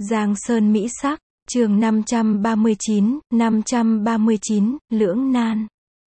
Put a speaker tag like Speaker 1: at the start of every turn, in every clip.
Speaker 1: Giang Sơn Mỹ Sắc, chương 539, lưỡng nan.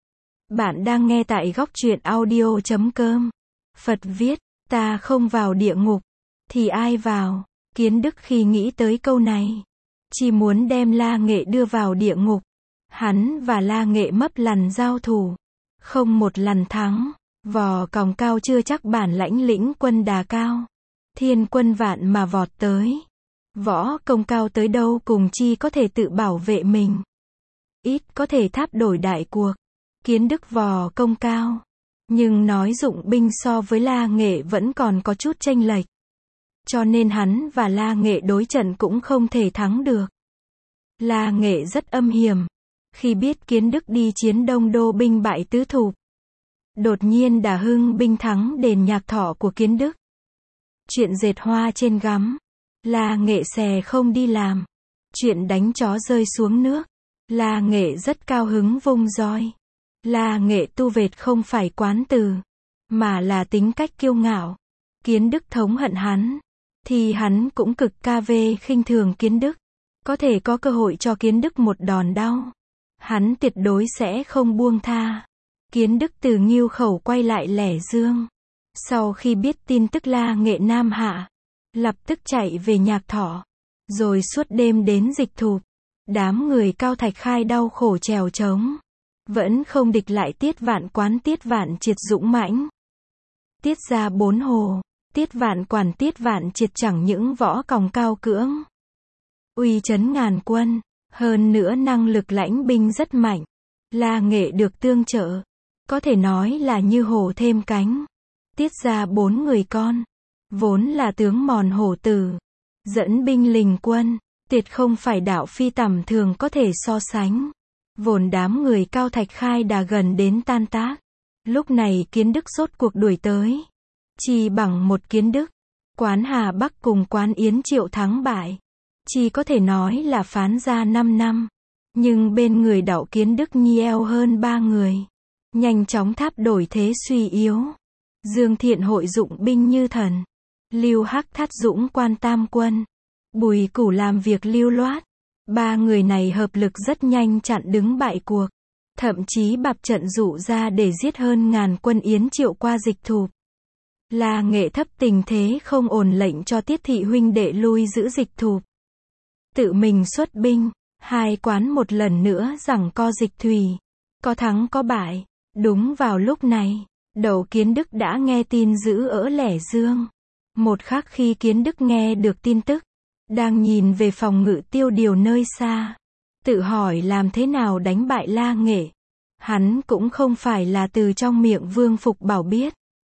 Speaker 1: Bạn đang nghe tại góc truyện audio.com. Phật viết, ta không vào địa ngục, thì ai vào? Kiến Đức khi nghĩ tới câu này, chỉ muốn đem La Nghệ đưa vào địa ngục. Hắn và La Nghệ mấp lần giao thủ, không một lần thắng. Vò còng cao chưa chắc bản lãnh lĩnh quân đà cao. Thiên quân vạn mà vọt tới. Võ công cao tới đâu cùng chi có thể tự bảo vệ mình. Ít có thể tháp đổi đại cuộc. Kiến Đức vò công cao, nhưng nói dụng binh so với La Nghệ vẫn còn có chút chênh lệch. Cho nên hắn và La Nghệ đối trận cũng không thể thắng được. La Nghệ rất âm hiểm. Khi biết Kiến Đức đi chiến Đông Đô binh bại tứ thục, đột nhiên đả hưng binh thắng đền Nhạc Thọ của Kiến Đức. Chuyện dệt hoa trên gắm, La Nghệ xè không đi làm. Chuyện đánh chó rơi xuống nước, La Nghệ rất cao hứng vung roi. La Nghệ tu vệt không phải quán từ, mà là tính cách kiêu ngạo. Kiến Đức thống hận hắn, thì hắn cũng cực ca về khinh thường Kiến Đức. Có thể có cơ hội cho Kiến Đức một đòn đau, hắn tuyệt đối sẽ không buông tha. Kiến Đức từ Ngưu Khẩu quay lại Lẻ Dương. Sau khi biết tin tức La Nghệ nam hạ, lập tức chạy về Nhạc Thọ, rồi suốt đêm đến Dịch Thục. Đám người Cao Thạch Khai đau khổ trèo trống, vẫn không địch lại Tiết Vạn Quán Tiết Vạn Triệt dũng mãnh. Tiết ra 4 hồ, Tiết Vạn Quản Tiết Vạn Triệt chẳng những võ còng cao cưỡng, uy chấn ngàn quân, hơn nữa năng lực lãnh binh rất mạnh. La Nghệ được tương trợ, có thể nói là như hổ thêm cánh. Tiết ra 4 người con, vốn là tướng mòn hổ tử, dẫn binh lình quân, tuyệt không phải đạo phi tầm thường có thể so sánh. Vốn đám người Cao Thạch Khai đã gần đến tan tác. Lúc này Kiến Đức rốt cuộc đuổi tới. Chỉ bằng một Kiến Đức, quán Hà Bắc cùng quán Yến Triệu thắng bại, chỉ có thể nói là phán ra 5 năm. Nhưng bên người đạo Kiến Đức nhiều hơn 3 người, nhanh chóng tháp đổi thế suy yếu. Dương Thiện hội dụng binh như thần, Lưu Hắc thắt dũng quan tam quân, Bùi Củ làm việc lưu loát. 3 người này hợp lực rất nhanh chặn đứng bại cuộc, thậm chí bạp trận dụ ra để giết hơn ngàn quân Yến Triệu qua Dịch Thục. La Nghệ thấp tình thế không ổn lệnh cho Tiết thị huynh đệ lui giữ Dịch Thục, tự mình xuất binh. Hai quán một lần nữa giằng co Dịch Thủy, có thắng có bại. Đúng vào lúc này, đầu Kiến Đức đã nghe tin dữ ở Lẻ Dương. Một khắc khi Kiến Đức nghe được tin tức, đang nhìn về phòng ngự tiêu điều nơi xa, tự hỏi làm thế nào đánh bại La Nghệ. Hắn cũng không phải là từ trong miệng Vương Phục Bảo biết.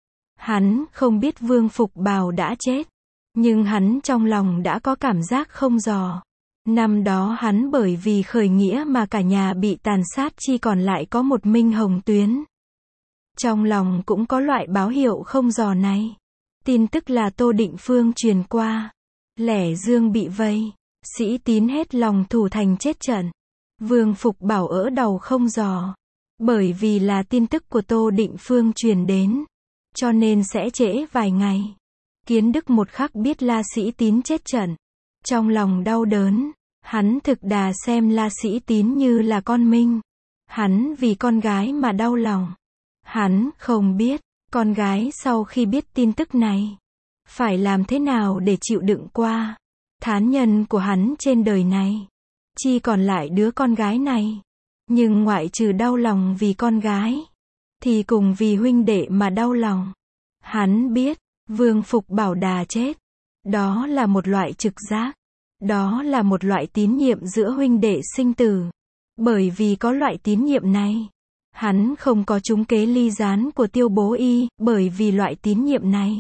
Speaker 1: Hắn không biết Vương Phục Bảo đã chết, nhưng hắn trong lòng đã có cảm giác không dò. Năm đó hắn bởi vì khởi nghĩa mà cả nhà bị tàn sát, chỉ còn lại có một Minh Hồng Tuyến. Trong lòng cũng có loại báo hiệu không dò này. Tin tức là Tô Định Phương truyền qua, Lẻ Dương bị vây, sĩ Tín hết lòng thủ thành chết trận. Vương Phục Bảo ở đầu không dò, bởi vì là tin tức của Tô Định Phương truyền đến, cho nên sẽ trễ vài ngày. Kiến Đức một khắc biết La Sĩ Tín chết trận, trong lòng đau đớn. Hắn thực đà xem La Sĩ Tín như là con mình. Hắn vì con gái mà đau lòng. Hắn không biết, con gái sau khi biết tin tức này, phải làm thế nào để chịu đựng qua. Thán nhân của hắn trên đời này, chỉ còn lại đứa con gái này. Nhưng ngoại trừ đau lòng vì con gái, thì cùng vì huynh đệ mà đau lòng. Hắn biết, Vương Phục Bảo đà chết. Đó là một loại trực giác. Đó là một loại tín nhiệm giữa huynh đệ sinh tử. Bởi vì có loại tín nhiệm này, hắn không có trúng kế ly gián của Tiêu Bố Y. Bởi vì loại tín nhiệm này,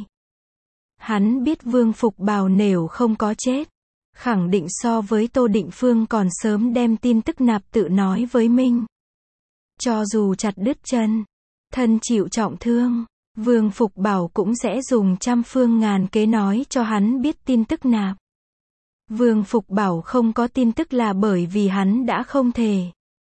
Speaker 1: hắn biết Vương Phục Bảo nếu không có chết, khẳng định so với Tô Định Phương còn sớm đem tin tức nạp tự nói với mình. Cho dù chặt đứt chân, thân chịu trọng thương, Vương Phục Bảo cũng sẽ dùng trăm phương ngàn kế nói cho hắn biết tin tức nạp. Vương Phục Bảo không có tin tức là bởi vì hắn đã không thể.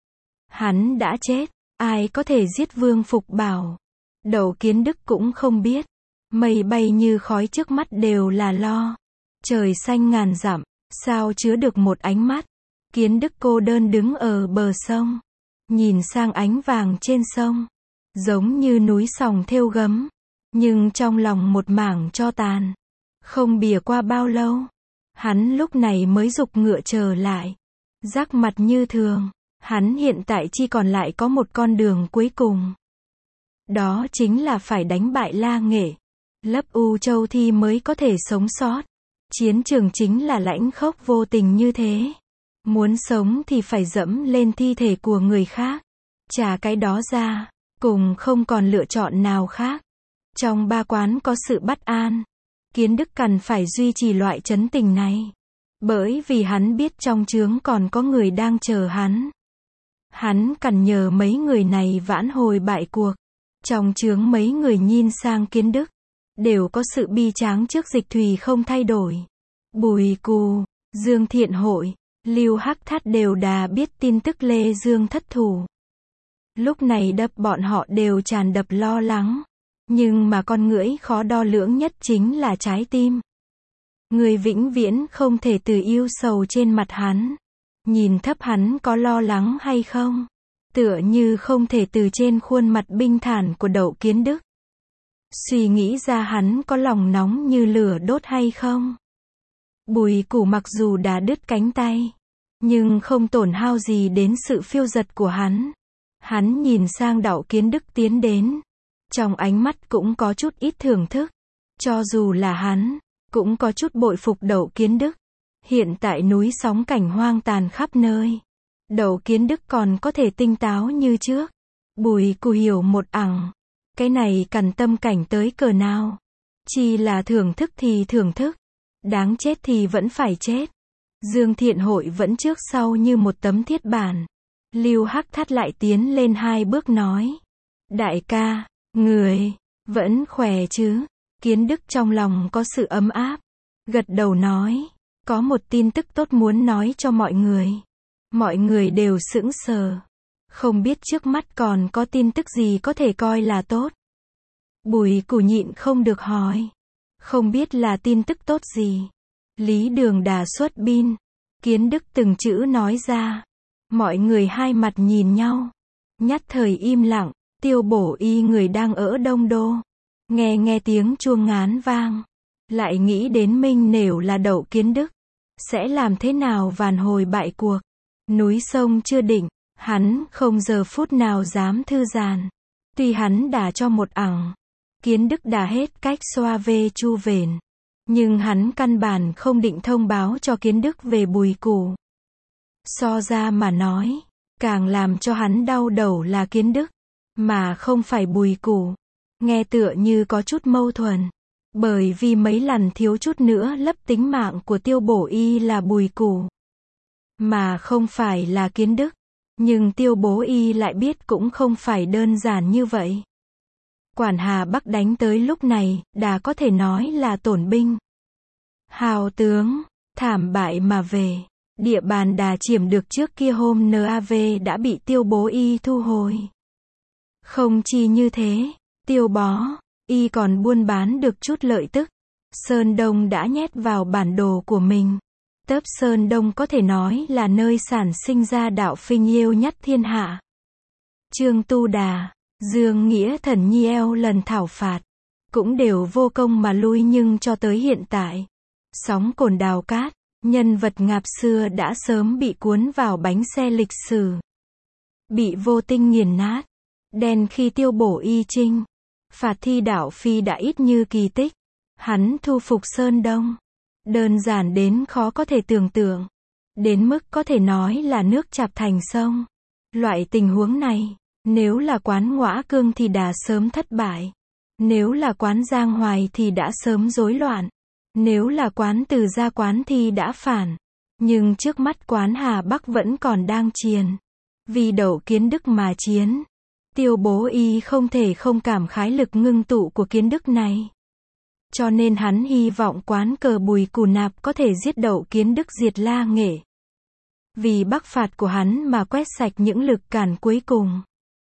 Speaker 1: Hắn đã chết, ai có thể giết Vương Phục Bảo? Đầu Kiến Đức cũng không biết. Mây bay như khói trước mắt đều là lo. Trời xanh ngàn dặm, Sao chứa được một ánh mắt. Kiến Đức cô đơn đứng ở bờ sông, nhìn sang ánh vàng trên sông, giống như núi sòng thêu gấm, nhưng trong lòng một mảng tro tàn. Không bìa qua bao lâu, hắn lúc này mới giục ngựa trở lại, rắc mặt như thường. Hắn hiện tại chỉ còn lại có một con đường cuối cùng. Đó chính là phải đánh bại La Nghệ, lấp U Châu thì mới có thể sống sót. Chiến trường chính là lãnh khốc vô tình như thế. Muốn sống thì phải dẫm lên thi thể của người khác. Trả cái đó ra, cùng không còn lựa chọn nào khác. Trong ba quán có sự bất an. Kiến Đức cần phải duy trì loại trấn tình này. Bởi vì hắn biết trong trướng còn có người đang chờ hắn. Hắn cần nhờ mấy người này vãn hồi bại cuộc. Trong trướng mấy người nhìn sang Kiến Đức, đều có sự bi tráng trước Dịch Thùy không thay đổi. Bùi Cù, Dương Thiện Hội, Lưu Hắc Thát đều đã biết tin tức Lê Dương thất thủ. Lúc này bọn họ đều tràn đập lo lắng. Nhưng mà con ngưỡi khó đo lường nhất chính là trái tim. Người vĩnh viễn không thể từ yêu sầu trên mặt hắn. Nhìn thấp hắn có lo lắng hay không? Tựa như không thể từ trên khuôn mặt bình thản của Đậu Kiến Đức suy nghĩ ra hắn có lòng nóng như lửa đốt hay không. Bùi Củ mặc dù đã đứt cánh tay, nhưng không tổn hao gì đến sự phiêu dật của hắn. Hắn nhìn sang Đậu Kiến Đức tiến đến. Trong ánh mắt cũng có chút ít thưởng thức. Cho dù là hắn, cũng có chút bội phục Đậu Kiến Đức. Hiện tại núi sóng cảnh hoang tàn khắp nơi. Đậu Kiến Đức còn có thể tinh táo như trước. Bùi Cù hiểu một ẳng. Cái này cần tâm cảnh tới cỡ nào. Chỉ là thưởng thức thì thưởng thức. Đáng chết thì vẫn phải chết. Dương Thiện Hội vẫn trước sau như một tấm thiết bản. Lưu Hắc Thát lại tiến lên 2 bước nói. Đại ca, người, vẫn khỏe chứ? Kiến Đức trong lòng có sự ấm áp. Gật đầu nói. Có một tin tức tốt muốn nói cho mọi người. Mọi người đều sững sờ. Không biết trước mắt còn có tin tức gì có thể coi là tốt. Bùi Cù nhịn không được hỏi. Không biết là tin tức tốt gì. Lý Đường Đà xuất binh. Kiến Đức từng chữ nói ra. Mọi người hai mặt nhìn nhau. Nhất thời im lặng. Tiêu Bổ Y người đang ở Đông Đô. Nghe tiếng chuông ngán vang. Lại nghĩ đến Minh Nểu là Đậu Kiến Đức. Sẽ làm thế nào vàn hồi bại cuộc. Núi sông chưa định. Hắn không giờ phút nào dám thư giãn. Tuy hắn đã cho một ẳng. Kiến Đức đã hết cách xoa về chu vền. Nhưng hắn căn bản không định thông báo cho Kiến Đức về Bùi Cù. So ra mà nói, càng làm cho hắn đau đầu là Kiến Đức, mà không phải Bùi Cù. Nghe tựa như có chút mâu thuẫn. Bởi vì mấy lần thiếu chút nữa lấp tính mạng của Tiêu Bổ Y là Bùi Cù, mà không phải là Kiến Đức. Nhưng Tiêu Bố Y lại biết cũng không phải đơn giản như vậy. Quản Hà Bắc đánh tới lúc này, đã có thể nói là tổn binh. Hào tướng, thảm bại mà về. Địa bàn đà chiếm được trước kia hôm NAV đã bị Tiêu Bố Y thu hồi. Không chỉ như thế, Tiêu Bó Y còn buôn bán được chút lợi tức. Sơn Đông đã nhét vào bản đồ của mình. Tớp Sơn Đông có thể nói là nơi sản sinh ra đạo phinh yêu nhất thiên hạ. Trương Tu Đà, Dương Nghĩa Thần Nhi eo lần thảo phạt, cũng đều vô công mà lui, nhưng cho tới hiện tại, sóng cồn đào cát, nhân vật ngạp xưa đã sớm bị cuốn vào bánh xe lịch sử. Bị vô tinh nghiền nát. Đen khi Tiêu Bổ Y trinh phạt Thi Đảo Phi đã ít như kỳ tích. Hắn thu phục Sơn Đông. Đơn giản đến khó có thể tưởng tượng. Đến mức có thể nói là nước chạp thành sông. Loại tình huống này, nếu là quán Ngõa Cương thì đã sớm thất bại. Nếu là quán Giang Hoài thì đã sớm rối loạn. Nếu là quán Từ Gia Quán thì đã phản. Nhưng trước mắt quán Hà Bắc vẫn còn đang chiến. Vì Đậu Kiến Đức mà chiến. Tiêu Bố Y không thể không cảm khái lực ngưng tụ của Kiến Đức này. Cho nên hắn hy vọng quán cờ Bùi Cù Nạp có thể giết Đậu Kiến Đức, diệt La Nghệ. Vì bắc phạt của hắn mà quét sạch những lực cản cuối cùng.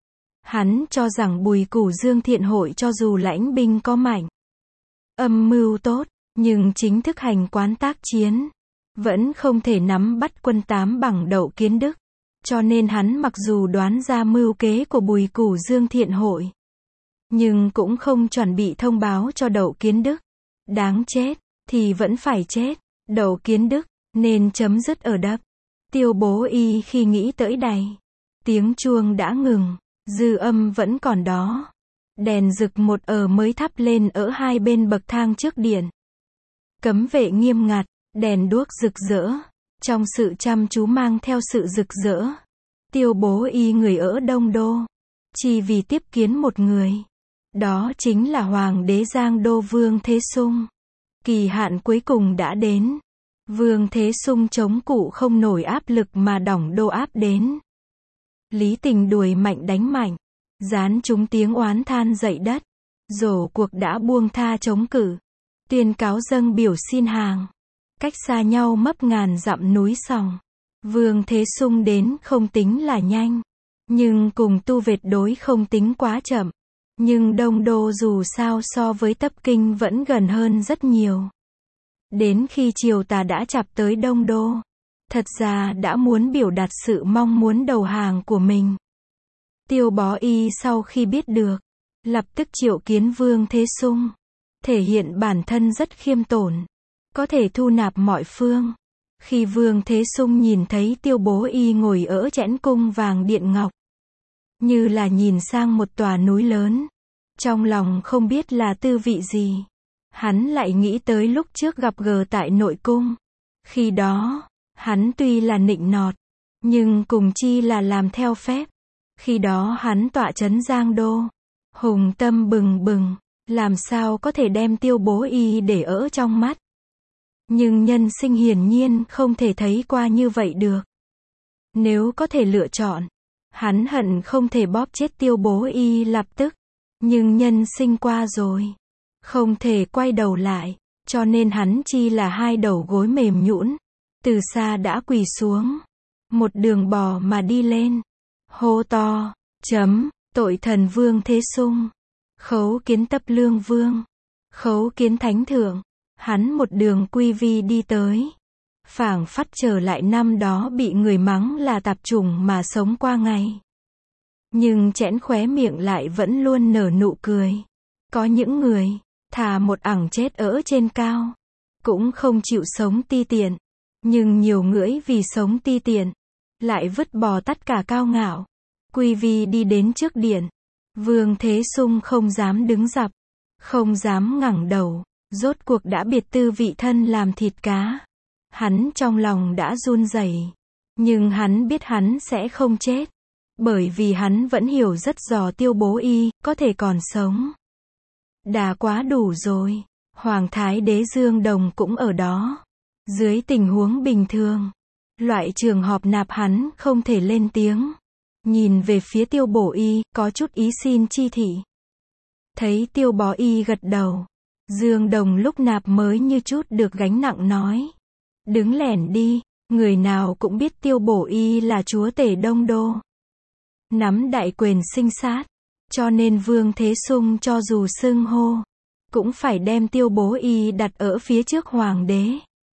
Speaker 1: Hắn cho rằng Bùi Cù Dương Thiện Hội cho dù lãnh binh có mạnh, âm mưu tốt, nhưng chính thức hành quán tác chiến, vẫn không thể nắm bắt quân Tám bằng Đậu Kiến Đức. Cho nên hắn mặc dù đoán ra mưu kế của Bùi Củ Dương thiện hội, nhưng cũng không chuẩn bị thông báo cho Đậu Kiến Đức. Đáng chết, thì vẫn phải chết. Đậu Kiến Đức, nên chấm dứt ở đập. Tiêu Bố Y khi nghĩ tới đây, tiếng chuông đã ngừng, dư âm vẫn còn đó. Đèn rực một mới thắp lên ở hai bên bậc thang trước điện. Cấm vệ nghiêm ngặt, đèn đuốc rực rỡ. Trong sự chăm chú mang theo sự rực rỡ, Tiêu Bố Y người ở Đông Đô, chỉ vì tiếp kiến một người. Đó chính là Hoàng đế Giang Đô Vương Thế Sung. Kỳ hạn cuối cùng đã đến. Vương Thế Sung chống cự không nổi áp lực mà đổng đô áp đến. Lý Tình đuổi mạnh đánh mạnh, gián chúng tiếng oán than dậy đất. Rổ cuộc đã buông tha chống cự, tuyên cáo dâng biểu xin hàng. Cách xa nhau mấp ngàn dặm núi sòng. Vương Thế Sung đến không tính là nhanh, nhưng cùng Tu Vệt đối không tính quá chậm. Nhưng Đông Đô dù sao so với Tấp Kinh vẫn gần hơn rất nhiều. Đến khi triều tà đã chạp tới Đông Đô, thật ra đã muốn biểu đạt sự mong muốn đầu hàng của mình. Tiêu Bó Y sau khi biết được, lập tức triệu kiến Vương Thế Sung, thể hiện bản thân rất khiêm tốn, có thể thu nạp mọi phương. Khi Vương Thế Sung nhìn thấy Tiêu Bố Y ngồi ở chẽn cung vàng điện ngọc, như là nhìn sang một tòa núi lớn, trong lòng không biết là tư vị gì. Hắn lại nghĩ tới lúc trước gặp gỡ tại nội cung. Khi đó, hắn tuy là nịnh nọt, nhưng cùng chi là làm theo phép. Khi đó hắn tọa trấn Giang Đô, hùng tâm bừng bừng, làm sao có thể đem Tiêu Bố Y để ở trong mắt. Nhưng nhân sinh hiển nhiên không thể thấy qua như vậy được. Nếu có thể lựa chọn, hắn hận không thể bóp chết Tiêu Bố Y lập tức. Nhưng nhân sinh qua rồi, không thể quay đầu lại, cho nên hắn chi là hai đầu gối mềm nhũn, từ xa đã quỳ xuống, một đường bò mà đi lên, hô to, tội thần Vương Thế Sung, khấu kiến Tấp Lương Vương, khấu kiến Thánh Thượng. Hắn một đường quy vi đi tới, phảng phất trở lại năm đó bị người mắng là tạp chủng mà sống qua ngày. Nhưng chẽn khóe miệng lại vẫn luôn nở nụ cười. Có những người, thà một ẳng chết ở trên cao, cũng không chịu sống ti tiện. Nhưng nhiều ngưỡi vì sống ti tiện, lại vứt bỏ tất cả cao ngạo. Quy vi đi đến trước điện. Vương Thế Sung không dám đứng dập, không dám ngẩng đầu. Rốt cuộc đã biệt tư vị thân làm thịt cá. Hắn trong lòng đã run rẩy, nhưng hắn biết hắn sẽ không chết. Bởi vì hắn vẫn hiểu rất rõ Tiêu Bố Y có thể còn sống. Đã quá đủ rồi. Hoàng Thái Đế Dương Đồng cũng ở đó. Dưới tình huống bình thường, loại trường họp nạp hắn không thể lên tiếng. Nhìn về phía Tiêu Bố Y, có chút ý xin chi thị. Thấy Tiêu Bó Y gật đầu, Dương Đồng lúc nạp mới như chút được gánh nặng nói. Đứng lẻn đi, người nào cũng biết Tiêu Bố Y là chúa tể Đông Đô, nắm đại quyền sinh sát, cho nên Vương Thế Sung cho dù xưng hô, cũng phải đem Tiêu Bố Y đặt ở phía trước Hoàng đế.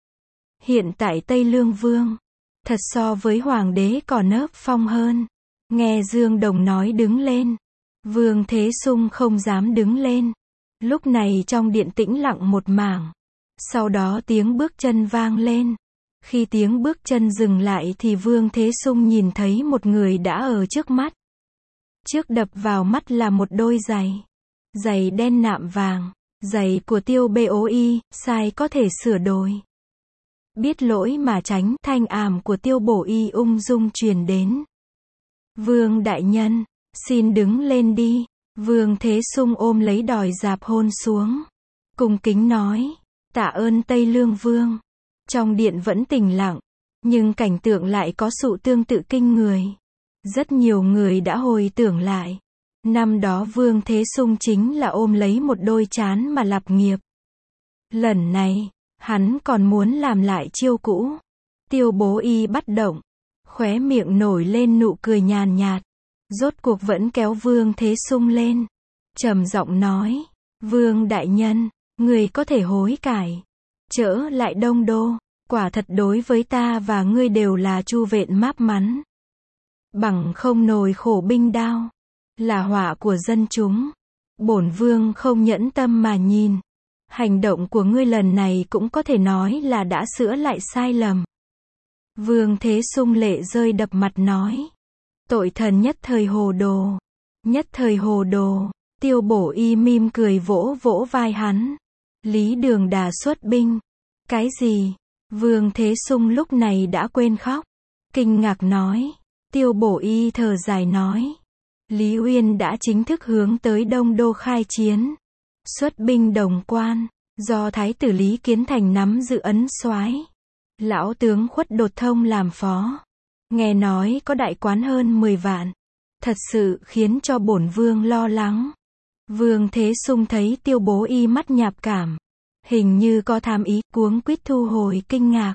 Speaker 1: Hiện tại Tây Lương Vương, thật so với Hoàng đế còn ấp phong hơn. Nghe Dương Đồng nói đứng lên, Vương Thế Sung không dám đứng lên. Lúc này trong điện tĩnh lặng một mảng. Sau đó tiếng bước chân vang lên. Khi tiếng bước chân dừng lại thì Vương Thế Sung nhìn thấy một người đã ở trước mắt. Trước đập vào mắt là một đôi giày. Giày đen nạm vàng. Giày của Tiêu Bố Y, sai có thể sửa đổi. Biết lỗi mà tránh, thanh ảm của Tiêu Bố Y ung dung truyền đến. Vương đại nhân, xin đứng lên đi. Vương Thế Sung ôm lấy đòi dạp hôn xuống. Cung kính nói, tạ ơn Tây Lương Vương. Trong điện vẫn tĩnh lặng, nhưng cảnh tượng lại có sự tương tự kinh người. Rất nhiều người đã hồi tưởng lại. Năm đó Vương Thế Sung chính là ôm lấy một đôi trán mà lập nghiệp. Lần này, hắn còn muốn làm lại chiêu cũ. Tiêu Bố Y bắt động, khóe miệng nổi lên nụ cười nhàn nhạt. Rốt cuộc vẫn kéo Vương Thế Sung lên, trầm giọng nói, Vương đại nhân, người có thể hối cải, trở lại Đông Đô, Quả thật đối với ta và ngươi đều là chu vện máp mắn. Bằng không nồi khổ binh đao, là họa của dân chúng. Bổn vương không nhẫn tâm mà nhìn. Hành động của ngươi lần này cũng có thể nói là đã sửa lại sai lầm. Vương Thế Sung lệ rơi đập mặt nói. Tội thần nhất thời hồ đồ. Nhất thời hồ đồ. Tiêu Bổ Y mỉm cười vỗ vỗ vai hắn. Lý Đường Đà xuất binh. Cái gì? Vương Thế Sung lúc này đã quên khóc. Kinh ngạc nói. Tiêu Bổ Y thở dài nói. Lý Uyên đã chính thức hướng tới Đông Đô khai chiến. Xuất binh Đồng Quan, do Thái tử Lý Kiến Thành nắm giữ ấn soái. Lão tướng Khuất Đột Thông làm phó. Nghe nói có đại quán hơn 10 vạn. Thật sự khiến cho bổn vương lo lắng. Vương Thế Sung thấy Tiêu Bố Y mắt nhạp cảm. Hình như có tham ý, cuống quýt thu hồi kinh ngạc.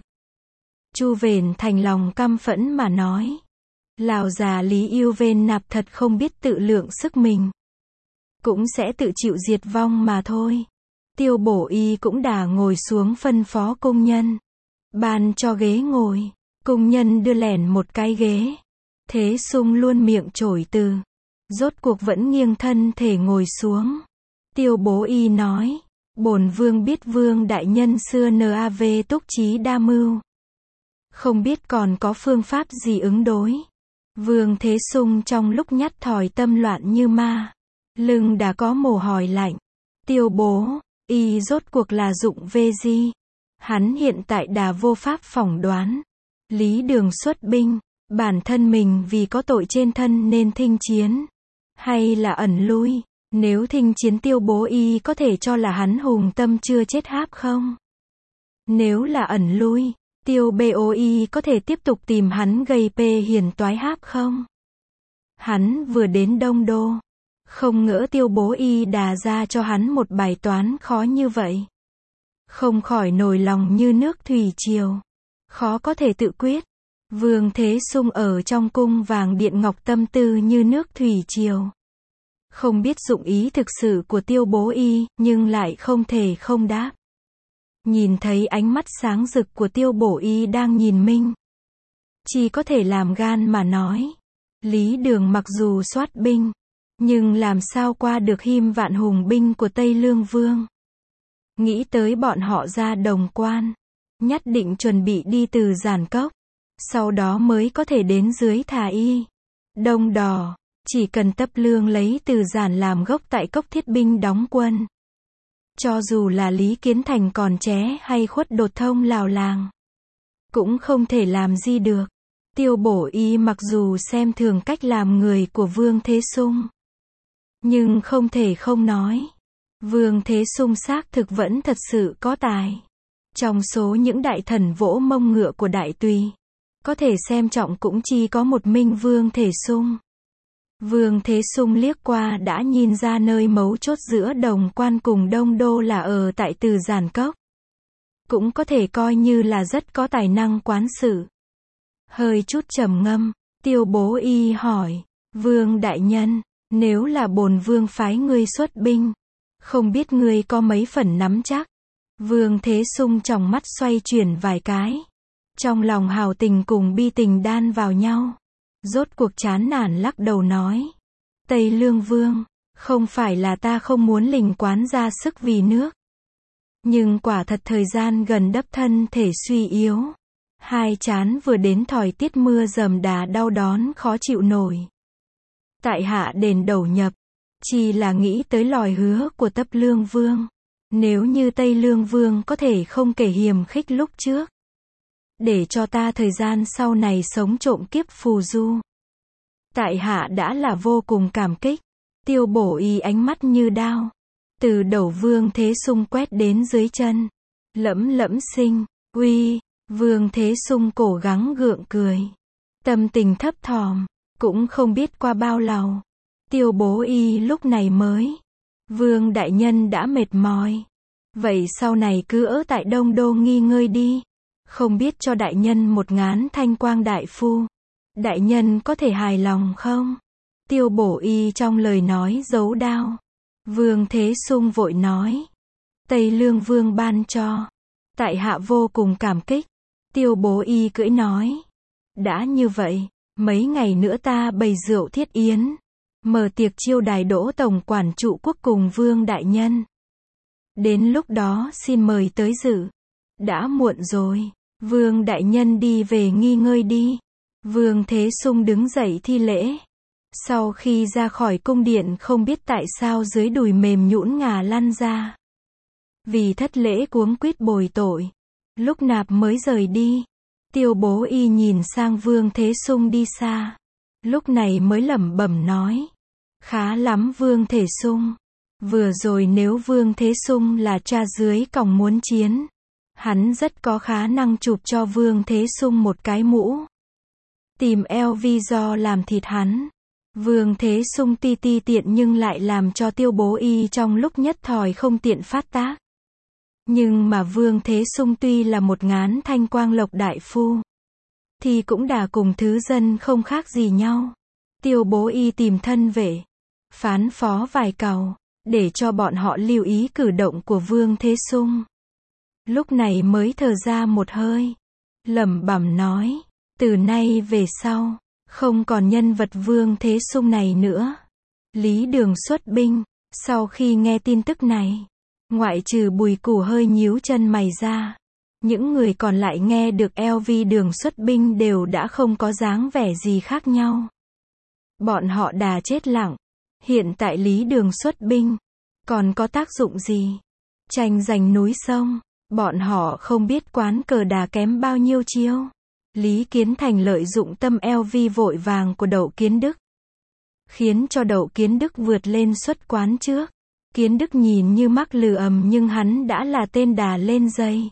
Speaker 1: Chu Vền thành lòng căm phẫn mà nói. Lão già Lý Yêu Vên Nạp thật không biết tự lượng sức mình. Cũng sẽ tự chịu diệt vong mà thôi. Tiêu Bổ Y cũng đã ngồi xuống phân phó công nhân. Ban cho ghế ngồi. Công nhân đưa lẻn một cái ghế. Thế Sung luôn miệng chổi từ. Rốt cuộc vẫn nghiêng thân thể ngồi xuống. Tiêu Bố Y nói. Bổn vương biết vương đại nhân xưa NAV túc trí đa mưu. Không biết còn có phương pháp gì ứng đối. Vương Thế Sung trong lúc nhắt thỏi tâm loạn như ma. Lưng đã có mồ hôi lạnh. Tiêu Bố Y rốt cuộc là dụng về gì? Hắn hiện tại đã vô pháp phỏng đoán. Lý Đường xuất binh. Bản thân mình vì có tội trên thân nên thinh chiến. Hay là ẩn lui. Nếu thinh chiến Tiêu Bố Y có thể cho là hắn hùng tâm chưa chết háp không? Nếu là ẩn lui, Tiêu Bố Y có thể tiếp tục tìm hắn gây hiền toái háp không? Hắn vừa đến Đông Đô. Không ngỡ Tiêu Bố Y đà ra cho hắn một bài toán khó như vậy. Không khỏi nổi lòng như nước thủy triều. Khó có thể tự quyết. Vương Thế Sung ở trong cung vàng điện ngọc tâm tư như nước thủy triều. Không biết dụng ý thực sự của Tiêu Bố Y, nhưng lại không thể không đáp. Nhìn thấy ánh mắt sáng rực của Tiêu Bổ Y đang nhìn mình. Chỉ có thể làm gan mà nói. Lý Đường mặc dù soát binh, nhưng làm sao qua được hiêm vạn hùng binh của Tây Lương Vương. Nghĩ tới bọn họ ra Đồng Quan. Nhất định chuẩn bị đi từ Giản Cốc. Sau đó mới có thể đến dưới Thà Y. Đông Đỏ. Chỉ cần Tấp Lương lấy từ Giản làm gốc tại Cốc Thiết binh đóng quân. Cho dù là Lý Kiến Thành còn trẻ hay Khuất Đột Thông lào làng. Cũng không thể làm gì được. Tiêu Bổ Y mặc dù xem thường cách làm người của Vương Thế Sung. Nhưng không thể không nói. Vương Thế Sung xác thực vẫn thật sự có tài. Trong số những đại thần vỗ mông ngựa của Đại Tùy. Có thể xem trọng cũng chỉ có một mình Vương Thế Sung. Vương Thế Sung liếc qua đã nhìn ra nơi mấu chốt giữa Đồng Quan cùng Đông Đô là ở tại Từ Giản Cốc. Cũng có thể coi như là rất có tài năng quán sự. Hơi chút trầm ngâm, Tiêu Bố Y hỏi, Vương đại nhân, nếu là bổn vương phái ngươi xuất binh, không biết ngươi có mấy phần nắm chắc. Vương Thế Sung trong mắt xoay chuyển vài cái. Trong lòng hào tình cùng bi tình đan vào nhau. Rốt cuộc chán nản lắc đầu nói. Tây Lương Vương, không phải là ta không muốn lình quán ra sức vì nước. Nhưng quả thật thời gian gần đắp thân thể suy yếu. Hai chán vừa đến thòi tiết mưa dầm đà đau đón khó chịu nổi. Tại hạ đền đầu nhập. Chỉ là nghĩ tới lời hứa của Tấp Lương Vương. Nếu như Tây Lương Vương có thể không kể hiềm khích lúc trước. Để cho ta thời gian sau này sống trộm kiếp phù du. Tại hạ đã là vô cùng cảm kích. Tiêu Bổ Y ánh mắt như đao. Từ đầu Vương Thế Sung quét đến dưới chân. Lẫm lẫm sinh, uy, Vương Thế Sung cố gắng gượng cười. Tâm tình thấp thỏm, cũng không biết qua bao lâu. Tiêu Bố Y lúc này mới. Vương đại nhân đã mệt mỏi. Vậy sau này cứ ở tại Đông Đô nghỉ ngơi đi. Không biết cho đại nhân một ngán thanh quang đại phu. Đại nhân có thể hài lòng không? Tiêu Bổ Y trong lời nói giấu đao. Vương Thế Sung vội nói. Tây Lương Vương ban cho. Tại hạ vô cùng cảm kích. Tiêu Bố Y cưỡi nói. Đã như vậy, mấy ngày nữa ta bày rượu thiết yến, mở tiệc chiêu đãi Đỗ tổng quản trụ quốc cùng Vương đại nhân. Đến lúc đó xin mời tới dự. Đã muộn rồi, Vương đại nhân đi về nghỉ ngơi đi. Vương Thế Sung đứng dậy thi lễ. Sau khi ra khỏi cung điện không biết tại sao dưới đùi mềm nhũn ngả lăn ra. Vì thất lễ cuống quýt bồi tội. Lúc nạp mới rời đi. Tiêu Bố Y nhìn sang Vương Thế Sung đi xa. Lúc này mới lẩm bẩm nói. Khá lắm Vương Thế Sung. Vừa rồi nếu Vương Thế Sung là cha dưới còng muốn chiến, hắn rất có khả năng chụp cho Vương Thế Sung một cái mũ. Tìm LV do làm thịt hắn. Vương Thế Sung ti tiện nhưng lại làm cho Tiêu Bố Y trong lúc nhất thời không tiện phát tác. Nhưng mà Vương Thế Sung tuy là một ngán thanh quang lộc đại phu, thì cũng đã cùng thứ dân không khác gì nhau. Tiêu Bố Y tìm thân vệ, phán phó vài câu, để cho bọn họ lưu ý cử động của Vương Thế Sung. Lúc này mới thở ra một hơi, lẩm bẩm nói, từ nay về sau, không còn nhân vật Vương Thế Sung này nữa. Lý Đường xuất binh, sau khi nghe tin tức này, ngoại trừ Bùi Củ hơi nhíu chân mày ra, những người còn lại nghe được LV Đường xuất binh đều đã không có dáng vẻ gì khác nhau. Bọn họ đã chết lặng. Hiện tại Lý Đường xuất binh, còn có tác dụng gì? Tranh giành núi sông, bọn họ không biết quán cờ đà kém bao nhiêu chiêu. Lý Kiến Thành lợi dụng tâm LV vội vàng của Đậu Kiến Đức, khiến cho Đậu Kiến Đức vượt lên xuất quán trước. Kiến Đức nhìn như mắc lừa ầm nhưng hắn đã là tên đà lên dây.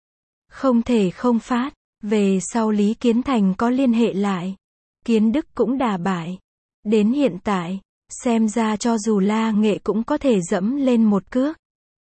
Speaker 1: Không thể không phát. Về sau Lý Kiến Thành có liên hệ lại, Kiến Đức cũng đà bại. Đến hiện tại, xem ra cho dù La Nghệ cũng có thể dẫm lên một cước.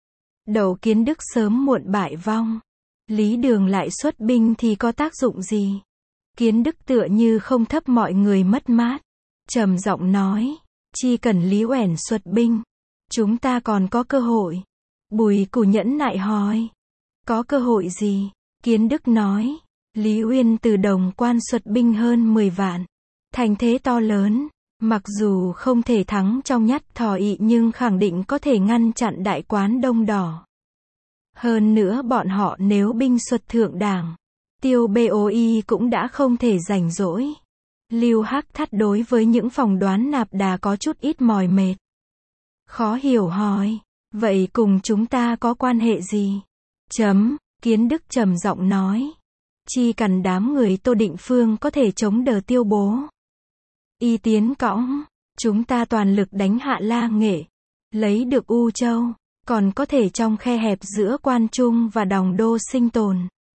Speaker 1: Đậu Kiến Đức sớm muộn bại vong. Lý Đường lại xuất binh thì có tác dụng gì? Kiến Đức tựa như không thấp mọi người mất mát, trầm giọng nói, chỉ cần Lý Uẩn xuất binh, chúng ta còn có cơ hội. Bùi Củ nhẫn nại hỏi, có cơ hội gì? Kiến Đức nói, Lý Uyên từ Đồng Quan xuất binh hơn 10 vạn, thành thế to lớn, mặc dù không thể thắng trong Nhất Thọ Ị nhưng khẳng định có thể ngăn chặn đại quán Đông Đỏ. Hơn nữa bọn họ nếu binh xuất thượng đảng, Tiêu Boi cũng đã không thể rảnh rỗi. Lưu Hắc Thắt đối với những phỏng đoán nạp đà có chút ít mỏi mệt. Khó hiểu hỏi, vậy cùng chúng ta có quan hệ gì? Kiến Đức trầm giọng nói, chỉ cần đám người Tô Định Phương có thể chống đỡ Tiêu Bố Y tiến cõng, chúng ta toàn lực đánh hạ La Nghệ, lấy được U Châu, còn có thể trong khe hẹp giữa Quan Trung và Đòng Đô sinh tồn.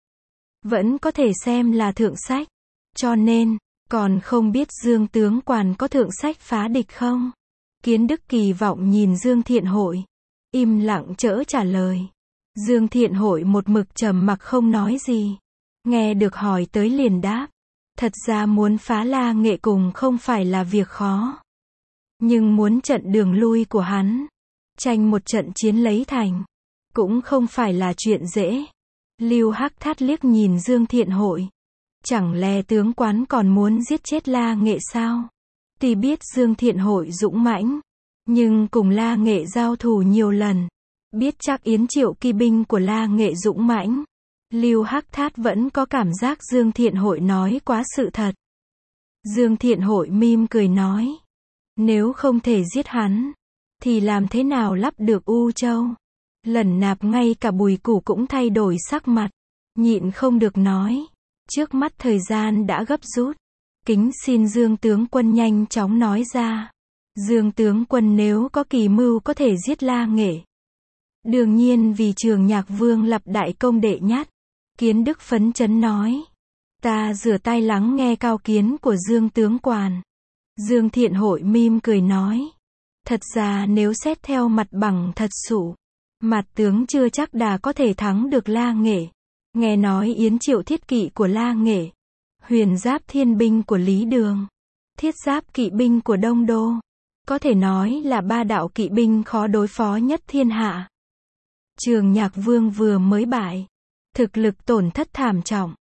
Speaker 1: Vẫn có thể xem là thượng sách. Cho nên, còn không biết Dương tướng quản có thượng sách phá địch không? Kiến Đức kỳ vọng nhìn Dương Thiện Hội, im lặng chỡ trả lời. Dương Thiện Hội một mực trầm mặc không nói gì. Nghe được hỏi tới liền đáp. Thật ra muốn phá La Nghệ cùng không phải là việc khó. Nhưng muốn chặn đường lui của hắn, tranh một trận chiến lấy thành, cũng không phải là chuyện dễ. Lưu Hắc Thát liếc nhìn Dương Thiện Hội. Chẳng lẽ tướng quán còn muốn giết chết La Nghệ sao? Tuy biết Dương Thiện Hội dũng mãnh, nhưng cùng La Nghệ giao thủ nhiều lần, biết chắc Yến Triệu kỳ binh của La Nghệ dũng mãnh, Lưu Hắc Thát vẫn có cảm giác Dương Thiện Hội nói quá sự thật. Dương Thiện Hội mỉm cười nói, nếu không thể giết hắn, thì làm thế nào lắp được U Châu? Lần nạp ngay cả Bùi Củ cũng thay đổi sắc mặt, nhịn không được nói, trước mắt thời gian đã gấp rút, kính xin Dương tướng quân nhanh chóng nói ra. Dương tướng quân nếu có kỳ mưu có thể giết La Nghệ, đương nhiên vì Trường Nhạc Vương lập đại công đệ nhất. Kiến Đức phấn chấn nói, ta rửa tay lắng nghe cao kiến của Dương tướng quản. Dương Thiện Hội mỉm cười nói, thật ra nếu xét theo mặt bằng thật sự, mặt tướng chưa chắc đã có thể thắng được La Nghệ. Nghe nói Yến Triệu thiết kỵ của La Nghệ, Huyền Giáp thiên binh của Lý Đường, Thiết Giáp kỵ binh của Đông Đô, có thể nói là ba đạo kỵ binh khó đối phó nhất thiên hạ. Trường Nhạc Vương vừa mới bại, thực lực tổn thất thảm trọng,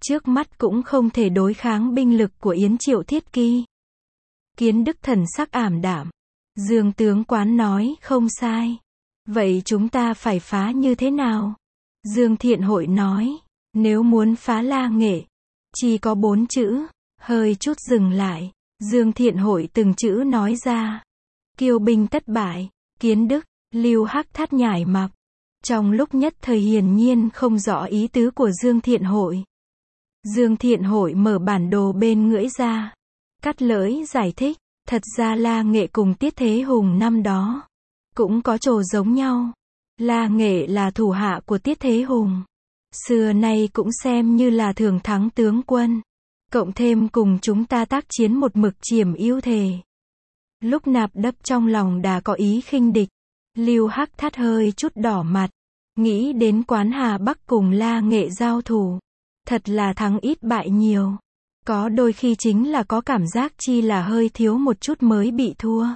Speaker 1: trước mắt cũng không thể đối kháng binh lực của Yến Triệu Thiết Kỳ. Kiến Đức thần sắc ảm đạm. Dương tướng quán nói không sai. Vậy chúng ta phải phá như thế nào? Dương Thiện Hội nói, nếu muốn phá La Nghệ, chỉ có 4 chữ, hơi chút dừng lại. Dương Thiện Hội từng chữ nói ra. Kiêu binh tất bại, Kiến Đức, Lưu Hắc Thát nhảy mặc. Trong lúc nhất thời hiển nhiên không rõ ý tứ của Dương Thiện Hội. Dương Thiện Hội mở bản đồ bên ngưỡi ra. Cắt lưỡi giải thích, thật ra La Nghệ cùng Tiết Thế Hùng năm đó cũng có chỗ giống nhau. La Nghệ là thủ hạ của Tiết Thế Hùng. Xưa nay cũng xem như là thường thắng tướng quân. Cộng thêm cùng chúng ta tác chiến một mực chiếm ưu thể. Lúc Nạp Đấp trong lòng đã có ý khinh địch. Lưu Hắc Thát hơi chút đỏ mặt. Nghĩ đến Quán Hà Bắc cùng La Nghệ giao thủ. Thật là thắng ít bại nhiều. Có đôi khi chính là có cảm giác chi là hơi thiếu một chút mới bị thua.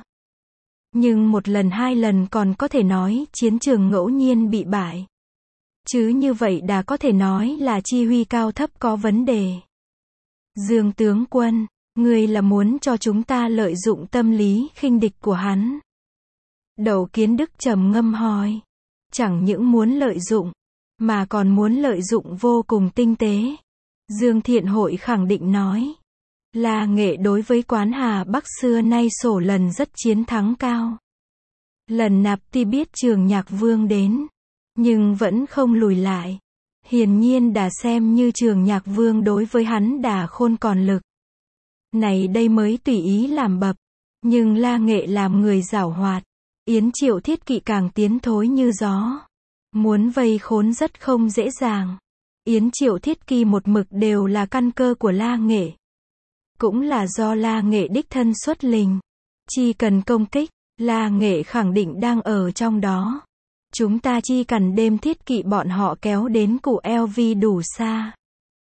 Speaker 1: Nhưng một lần hai lần còn có thể nói chiến trường ngẫu nhiên bị bại. Chứ như vậy đã có thể nói là chi huy cao thấp có vấn đề. Dương tướng quân, ngươi là muốn cho chúng ta lợi dụng tâm lý khinh địch của hắn. Đầu Kiến Đức trầm ngâm hỏi. Chẳng những muốn lợi dụng, mà còn muốn lợi dụng vô cùng tinh tế. Dương Thiện Hội khẳng định nói. La Nghệ đối với Quán Hà Bắc xưa nay sổ lần rất chiến thắng cao. Lần Nạp Ti biết Trường Nhạc Vương đến, nhưng vẫn không lùi lại. Hiển nhiên đã xem như Trường Nhạc Vương đối với hắn đã khôn còn lực. Này đây mới tùy ý làm bập. Nhưng La Nghệ làm người giảo hoạt. Yến Triệu Thiết Kỵ càng tiến thối như gió. Muốn vây khốn rất không dễ dàng. Yến Triệu Thiết Kỳ một mực đều là căn cơ của La Nghệ. Cũng là do La Nghệ đích thân xuất lình. Chỉ cần công kích, La Nghệ khẳng định đang ở trong đó. Chúng ta chỉ cần đêm Thiết Kỵ bọn họ kéo đến cụ LV đủ xa.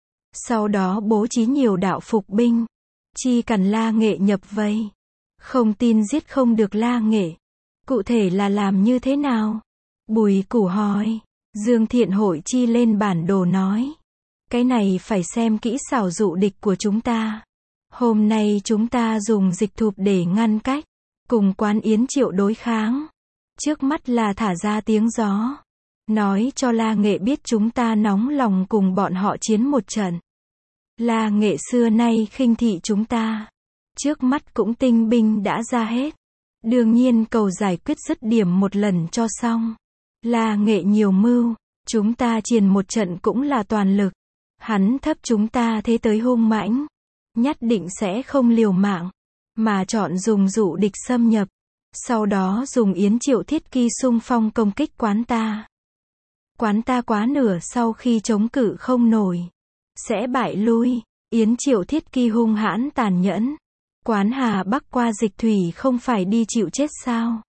Speaker 1: Sau đó bố trí nhiều đạo phục binh. Chỉ cần La Nghệ nhập vây. Không tin giết không được La Nghệ. Cụ thể là làm như thế nào? Bùi Củ hỏi. Dương Thiện Hội chi lên bản đồ nói. Cái này phải xem kỹ xảo dụ địch của chúng ta. Hôm nay chúng ta dùng dịch thụp để ngăn cách. Cùng Quán Yến Triệu đối kháng. Trước mắt là thả ra tiếng gió. Nói cho La Nghệ biết chúng ta nóng lòng cùng bọn họ chiến một trận. La Nghệ xưa nay khinh thị chúng ta. Trước mắt cũng tinh binh đã ra hết. Đương nhiên cầu giải quyết dứt điểm một lần cho xong. La Nghệ nhiều mưu, chúng ta chiến một trận cũng là toàn lực. Hắn thấp chúng ta thế tới hung mãnh, nhất định sẽ không liều mạng, mà chọn dùng dụ địch xâm nhập. Sau đó dùng Yến Triệu Thiết Kỳ xung phong công kích quán ta. Quán ta quá nửa sau khi chống cự không nổi, sẽ bại lui. Yến Triệu Thiết Kỳ hung hãn tàn nhẫn. Quán Hà Bắc qua dịch thủy không phải đi chịu chết sao?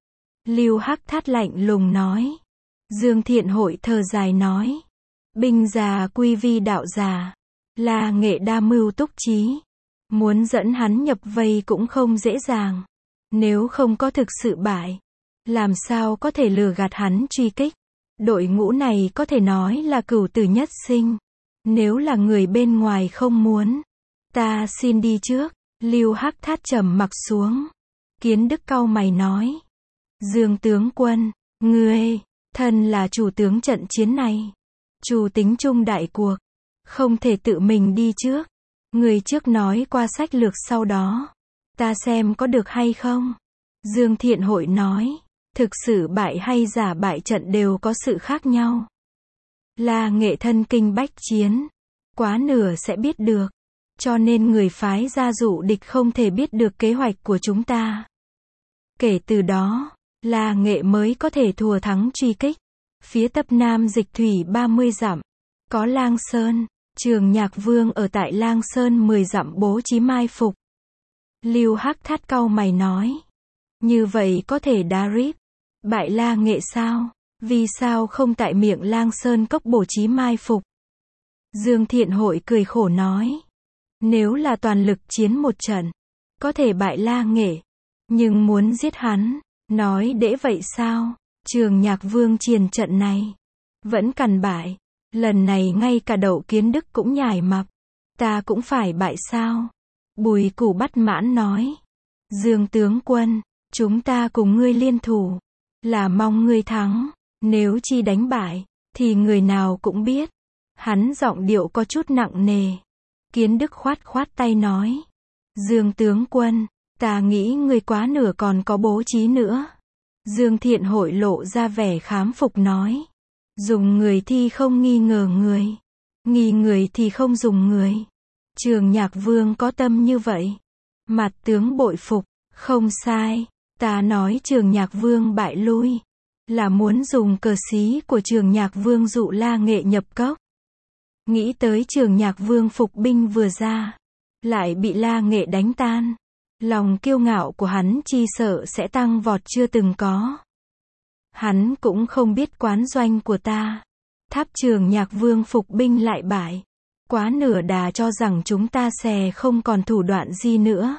Speaker 1: Lưu Hắc Thát lạnh lùng nói. Dương Thiện Hội thở dài nói. Binh già quy vi đạo già. La Nghệ đa mưu túc trí. Muốn dẫn hắn nhập vây cũng không dễ dàng. Nếu không có thực sự bại, làm sao có thể lừa gạt hắn truy kích? Đội ngũ này có thể nói là cửu tử nhất sinh. Nếu là người bên ngoài không muốn, ta xin đi trước. Lưu Hắc Thát trầm mặc xuống. Kiến Đức cau mày nói. Dương tướng quân, ngươi, thân là chủ tướng trận chiến này. Chủ tính chung đại cuộc. Không thể tự mình đi trước. Người trước nói qua sách lược sau đó. Ta xem có được hay không? Dương Thiện Hội nói. Thực sự bại hay giả bại trận đều có sự khác nhau. La Nghệ thân kinh bách chiến. Quá nửa sẽ biết được. Cho nên người phái ra dụ địch không thể biết được kế hoạch của chúng ta. Kể từ đó, La Nghệ mới có thể thua thắng truy kích. Phía tập Nam dịch thủy 30 dặm. Có Lang Sơn, Trường Nhạc Vương ở tại Lang Sơn 10 dặm bố trí mai phục. Lưu Hắc Thát cau mày nói. Như vậy có thể đá rip. Bại La Nghệ sao? Vì sao không tại miệng Lang Sơn cốc bố trí mai phục? Dương Thiện Hội cười khổ nói. Nếu là toàn lực chiến một trận, có thể bại La Nghệ. Nhưng muốn giết hắn, nói dễ vậy sao? Trường Nhạc Vương chiến trận này, vẫn cần bại. Lần này ngay cả Đậu Kiến Đức cũng nhảy mập. Ta cũng phải bại sao? Bùi Củ bất mãn nói. Dương tướng quân, chúng ta cùng ngươi liên thủ, là mong ngươi thắng. Nếu chi đánh bại, thì người nào cũng biết. Hắn giọng điệu có chút nặng nề. Kiến Đức khoát khoát tay nói. Dương tướng quân, ta nghĩ ngươi quá nửa còn có bố trí nữa. Dương Thiện Hội lộ ra vẻ khám phục nói. Dùng người thì không nghi ngờ người. Nghi người thì không dùng người. Trường Nhạc Vương có tâm như vậy. Mặt tướng bội phục, không sai. Ta nói Trường Nhạc Vương bại lui, là muốn dùng cờ xí của Trường Nhạc Vương dụ La Nghệ nhập cốc. Nghĩ tới Trường Nhạc Vương phục binh vừa ra, lại bị La Nghệ đánh tan. Lòng kiêu ngạo của hắn chi sợ sẽ tăng vọt chưa từng có. Hắn cũng không biết quán doanh của ta. Tháp Trường Nhạc Vương phục binh lại bại. Quá nửa đà cho rằng chúng ta sẽ không còn thủ đoạn gì nữa.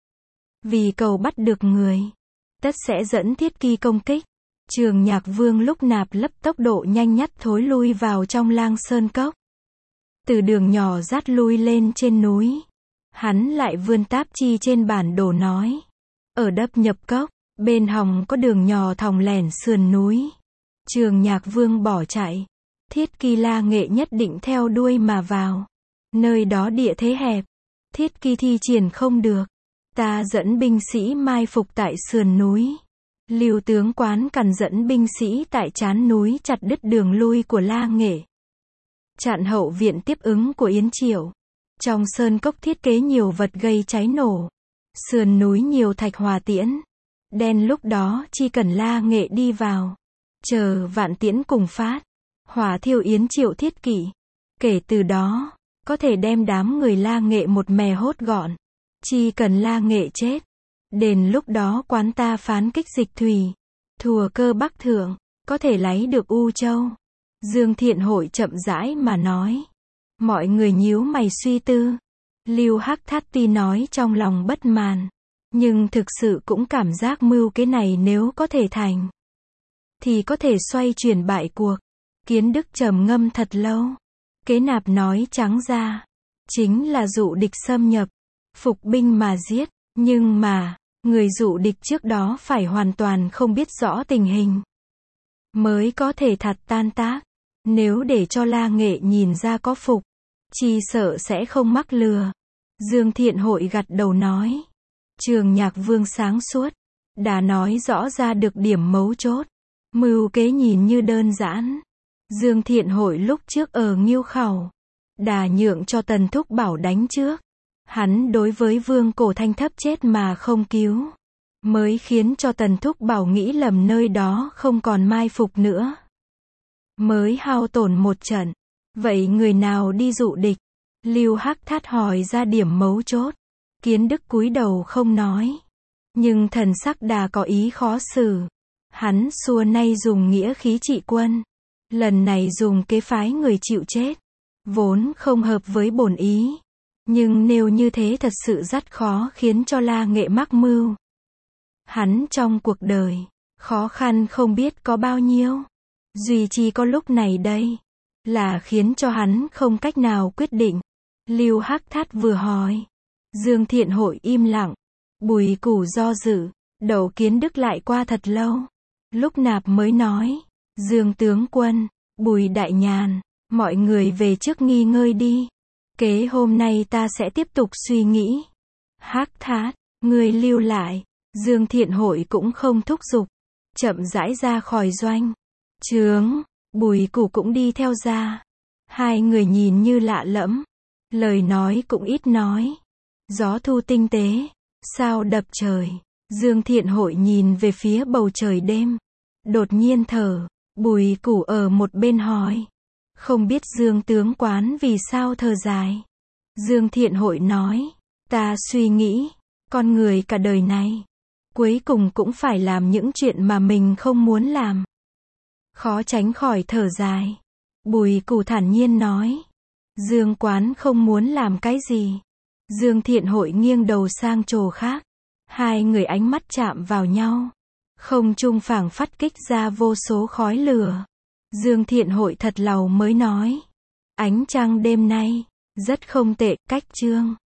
Speaker 1: Vì cầu bắt được người, tất sẽ dẫn thiết kỳ công kích. Trường Nhạc Vương lúc nạp lấp tốc độ nhanh nhất thối lui vào trong Lang Sơn Cốc. Từ đường nhỏ dắt lui lên trên núi. Hắn lại vươn táp chi trên bản đồ nói. Ở đập nhập cốc, bên hòng có đường nhỏ thòng lẻn sườn núi. Trường Nhạc Vương bỏ chạy. Thiết kỳ La Nghệ nhất định theo đuôi mà vào. Nơi đó địa thế hẹp. Thiết kỳ thi triển không được. Ta dẫn binh sĩ mai phục tại sườn núi. Lưu tướng quán cần dẫn binh sĩ tại trán núi chặt đứt đường lui của La Nghệ. Chặn hậu viện tiếp ứng của Yến Triệu. Trong sơn cốc thiết kế nhiều vật gây cháy nổ. Sườn núi nhiều thạch hỏa tiễn. Đen lúc đó chỉ cần La Nghệ đi vào. Chờ vạn tiễn cùng phát. Hỏa thiêu Yến Triệu thiết kỵ. Kể từ đó, có thể đem đám người La Nghệ một mè hốt gọn. Chỉ cần La Nghệ chết. Đến lúc đó quán ta phán kích dịch thủy. Thùa cơ Bắc Thượng. Có thể lấy được U Châu. Dương Thiện Hội chậm rãi mà nói. Mọi người nhíu mày suy tư. Lưu Hắc Thát tuy nói trong lòng bất mãn, nhưng thực sự cũng cảm giác mưu kế này nếu có thể thành, thì có thể xoay chuyển bại cuộc. Kiến Đức trầm ngâm thật lâu. Kế nạp nói trắng ra, chính là dụ địch xâm nhập, phục binh mà giết. Nhưng mà, người dụ địch trước đó phải hoàn toàn không biết rõ tình hình, mới có thể thật tan tác. Nếu để cho La Nghệ nhìn ra có phục, chỉ sợ sẽ không mắc lừa. Dương Thiện Hội gật đầu nói. Trường Nhạc Vương sáng suốt, đã nói rõ ra được điểm mấu chốt. Mưu kế nhìn như đơn giản. Dương Thiện Hội lúc trước ở Nghiêu Khẩu, đã nhượng cho Tần Thúc Bảo đánh trước. Hắn đối với Vương Cổ Thanh thấp chết mà không cứu, mới khiến cho Tần Thúc Bảo nghĩ lầm nơi đó không còn mai phục nữa. Mới hao tổn một trận. Vậy người nào đi dụ địch? Lưu Hắc Thát hỏi ra điểm mấu chốt. Kiến Đức cúi đầu không nói. Nhưng thần sắc đà có ý khó xử. Hắn xưa nay dùng nghĩa khí trị quân. Lần này dùng kế phái người chịu chết. Vốn không hợp với bổn ý. Nhưng nếu như thế thật sự rất khó khiến cho La Nghệ mắc mưu. Hắn trong cuộc đời, khó khăn không biết có bao nhiêu. Duy chỉ có lúc này đây, là khiến cho hắn không cách nào quyết định. Lưu Hắc Thát vừa hỏi. Dương Thiện Hội im lặng. Bùi Củ do dự. Đậu Kiến Đức lại qua thật lâu. Lúc nạp mới nói. Dương tướng quân, Bùi Đại Nhàn, mọi người về trước nghỉ ngơi đi. Kế hôm nay ta sẽ tiếp tục suy nghĩ. Hắc Thát, người lưu lại. Dương Thiện Hội cũng không thúc giục. Chậm rãi ra khỏi doanh. Trướng, Bùi Củ cũng đi theo ra. Hai người nhìn như lạ lẫm. Lời nói cũng ít nói. Gió thu tinh tế, sao đập trời. Dương Thiện Hội nhìn về phía bầu trời đêm. Đột nhiên thở. Bùi Củ ở một bên hỏi. Không biết Dương tướng quán vì sao thở dài. Dương Thiện Hội nói. Ta suy nghĩ, con người cả đời này, cuối cùng cũng phải làm những chuyện mà mình không muốn làm. Khó tránh khỏi thở dài. Bùi Củ thản nhiên nói. Dương quán không muốn làm cái gì. Dương Thiện Hội nghiêng đầu sang chỗ khác. Hai người ánh mắt chạm vào nhau. Không trung phảng phất kích ra vô số khói lửa. Dương Thiện Hội thật làu mới nói. Ánh trăng đêm nay, rất không tệ, cách chương.